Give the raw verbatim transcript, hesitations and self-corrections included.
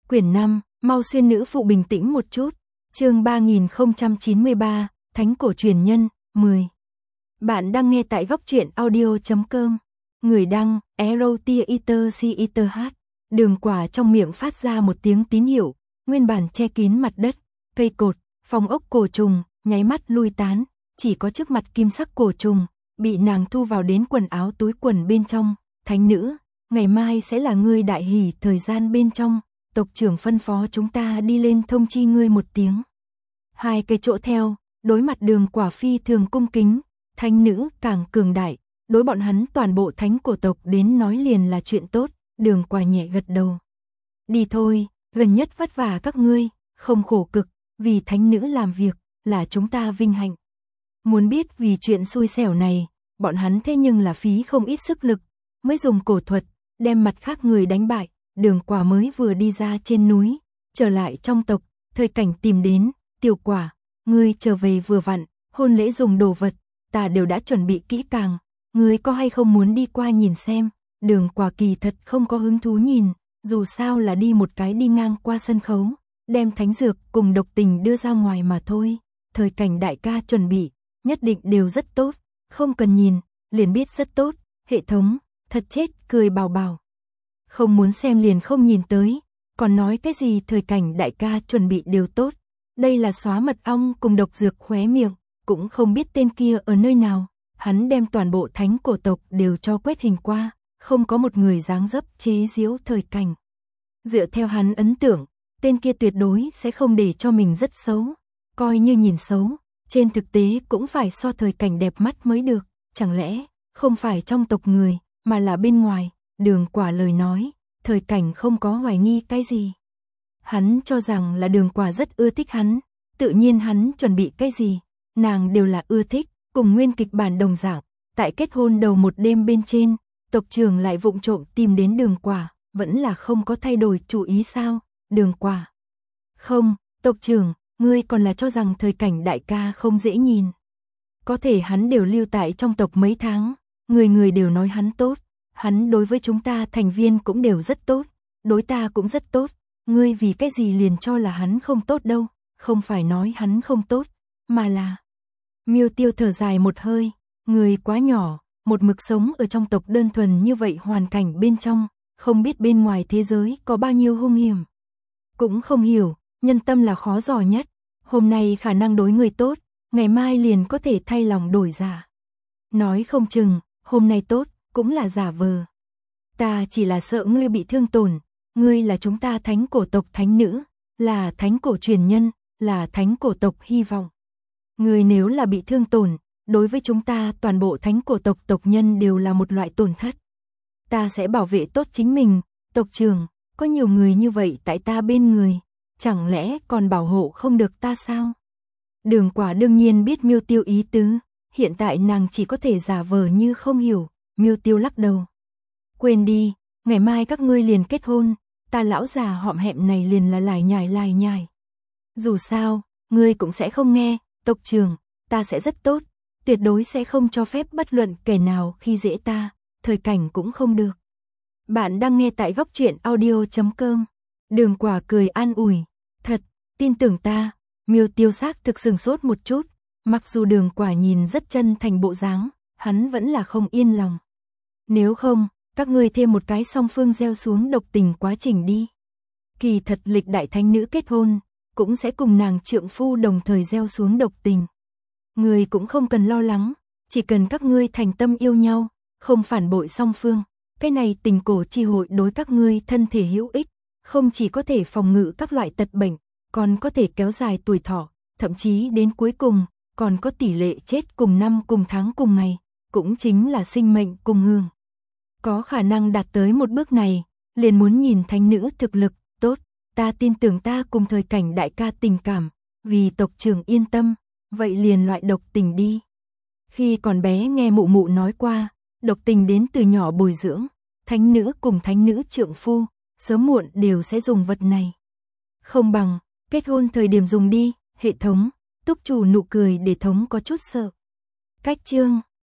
Quyển năm, mau xuyên nữ phụ bình tĩnh một chút. Chương ba nghìn không trăm chín mươi ba, Thánh cổ truyền nhân, mười. Bạn đang nghe tại góc truyện audio chấm com. Người đăng, Erotiater. Đường Quả trong miệng phát ra một tiếng tín hiệu, nguyên bản che kín mặt đất, cây cột, phong ốc cổ trùng, nháy mắt lui tán, chỉ có trước mặt kim sắc cổ trùng, bị nàng thu vào đến quần áo túi quần bên trong. Thánh nữ, ngày mai sẽ là ngươi đại hỷ thời gian bên trong, tộc trưởng phân phó chúng ta đi lên thông chi ngươi một tiếng. Hai cây chỗ theo, đối mặt Đường Quả phi thường cung kính, thánh nữ càng cường đại, đối bọn hắn toàn bộ thánh cổ tộc đến nói liền là chuyện tốt. Đường Quả nhẹ gật đầu. Đi thôi, gần nhất vất vả các ngươi, không khổ cực, vì thánh nữ làm việc, là chúng ta vinh hạnh. Muốn biết vì chuyện xui xẻo này, bọn hắn thế nhưng là phí không ít sức lực, mới dùng cổ thuật, đem mặt khác người đánh bại. Đường Quả mới vừa đi ra trên núi, trở lại trong tộc, Thời Cảnh tìm đến, Tiểu Quả, ngươi trở về vừa vặn, hôn lễ dùng đồ vật, ta đều đã chuẩn bị kỹ càng, ngươi có hay không muốn đi qua nhìn xem. Đường Quả kỳ thật không có hứng thú nhìn, dù sao là đi một cái đi ngang qua sân khấu, đem thánh dược cùng độc tình đưa ra ngoài mà thôi. Thời Cảnh đại ca chuẩn bị, nhất định đều rất tốt, không cần nhìn, liền biết rất tốt. Hệ thống, thật chết, cười bảo bảo. Không muốn xem liền không nhìn tới, còn nói cái gì Thời Cảnh đại ca chuẩn bị đều tốt. Đây là xóa mật ong cùng độc dược khóe miệng, cũng không biết tên kia ở nơi nào. Hắn đem toàn bộ thánh cổ tộc đều cho quét hình qua, không có một người dáng dấp chế giễu Thời Cảnh. Dựa theo hắn ấn tượng, tên kia tuyệt đối sẽ không để cho mình rất xấu. Coi như nhìn xấu, trên thực tế cũng phải so Thời Cảnh đẹp mắt mới được. Chẳng lẽ, không phải trong tộc người, mà là bên ngoài. Đường Quả lời nói, Thời Cảnh không có hoài nghi cái gì. Hắn cho rằng là Đường Quả rất ưa thích hắn, tự nhiên hắn chuẩn bị cái gì, nàng đều là ưa thích, cùng nguyên kịch bản đồng dạng. Tại kết hôn đầu một đêm bên trên, tộc trưởng lại vụng trộm tìm đến Đường Quả, vẫn là không có thay đổi chủ ý sao? Đường Quả, không, tộc trưởng, ngươi còn là cho rằng Thời Cảnh đại ca không dễ nhìn. Có thể hắn đều lưu tại trong tộc mấy tháng, người người đều nói hắn tốt. Hắn đối với chúng ta thành viên cũng đều rất tốt, đối ta cũng rất tốt, ngươi vì cái gì liền cho là hắn không tốt đâu, không phải nói hắn không tốt, mà là... Miêu Tiêu thở dài một hơi, người quá nhỏ, một mực sống ở trong tộc đơn thuần như vậy hoàn cảnh bên trong, không biết bên ngoài thế giới có bao nhiêu hung hiểm. Cũng không hiểu, nhân tâm là khó dò nhất, hôm nay khả năng đối người tốt, ngày mai liền có thể thay lòng đổi dạ. Nói không chừng, hôm nay tốt, cũng là giả vờ. Ta chỉ là sợ ngươi bị thương tổn, ngươi là chúng ta thánh cổ tộc thánh nữ, là thánh cổ truyền nhân, là thánh cổ tộc hy vọng. Ngươi nếu là bị thương tổn, đối với chúng ta toàn bộ thánh cổ tộc tộc nhân đều là một loại tổn thất. Ta sẽ bảo vệ tốt chính mình, tộc trưởng, có nhiều người như vậy tại ta bên người, chẳng lẽ còn bảo hộ không được ta sao? Đường Quả đương nhiên biết Miêu Tiêu ý tứ, hiện tại nàng chỉ có thể giả vờ như không hiểu. Miêu Tiêu lắc đầu. Quên đi, ngày mai các ngươi liền kết hôn, ta lão già họm hẹm này liền là lải nhải lải nhải. Dù sao, ngươi cũng sẽ không nghe, tộc trưởng, ta sẽ rất tốt, tuyệt đối sẽ không cho phép bất luận kẻ nào khi dễ ta, Thời Cảnh cũng không được. Bạn đang nghe tại góc truyện audio chấm com. Đường Quả cười an ủi, thật, tin tưởng ta. Miêu Tiêu xác thực sừng sốt một chút, mặc dù Đường Quả nhìn rất chân thành bộ dáng, hắn vẫn là không yên lòng. Nếu không, các ngươi thêm một cái song phương gieo xuống độc tình quá trình đi. Kỳ thật lịch đại thánh nữ kết hôn, cũng sẽ cùng nàng trượng phu đồng thời gieo xuống độc tình. Ngươi cũng không cần lo lắng, chỉ cần các ngươi thành tâm yêu nhau, không phản bội song phương. Cái này tình cổ chi hội đối các ngươi thân thể hữu ích, không chỉ có thể phòng ngự các loại tật bệnh, còn có thể kéo dài tuổi thọ, thậm chí đến cuối cùng, còn có tỷ lệ chết cùng năm cùng tháng cùng ngày, cũng chính là sinh mệnh cùng hương. Có khả năng đạt tới một bước này, liền muốn nhìn thánh nữ thực lực, tốt, ta tin tưởng ta cùng Thời Cảnh đại ca tình cảm, vì tộc trưởng yên tâm, vậy liền loại độc tình đi. Khi còn bé nghe mụ mụ nói qua, độc tình đến từ nhỏ bồi dưỡng, thánh nữ cùng thánh nữ trượng phu, sớm muộn đều sẽ dùng vật này. Không bằng, kết hôn thời điểm dùng đi, hệ thống, túc chủ nụ cười để thống có chút sợ. Cách chương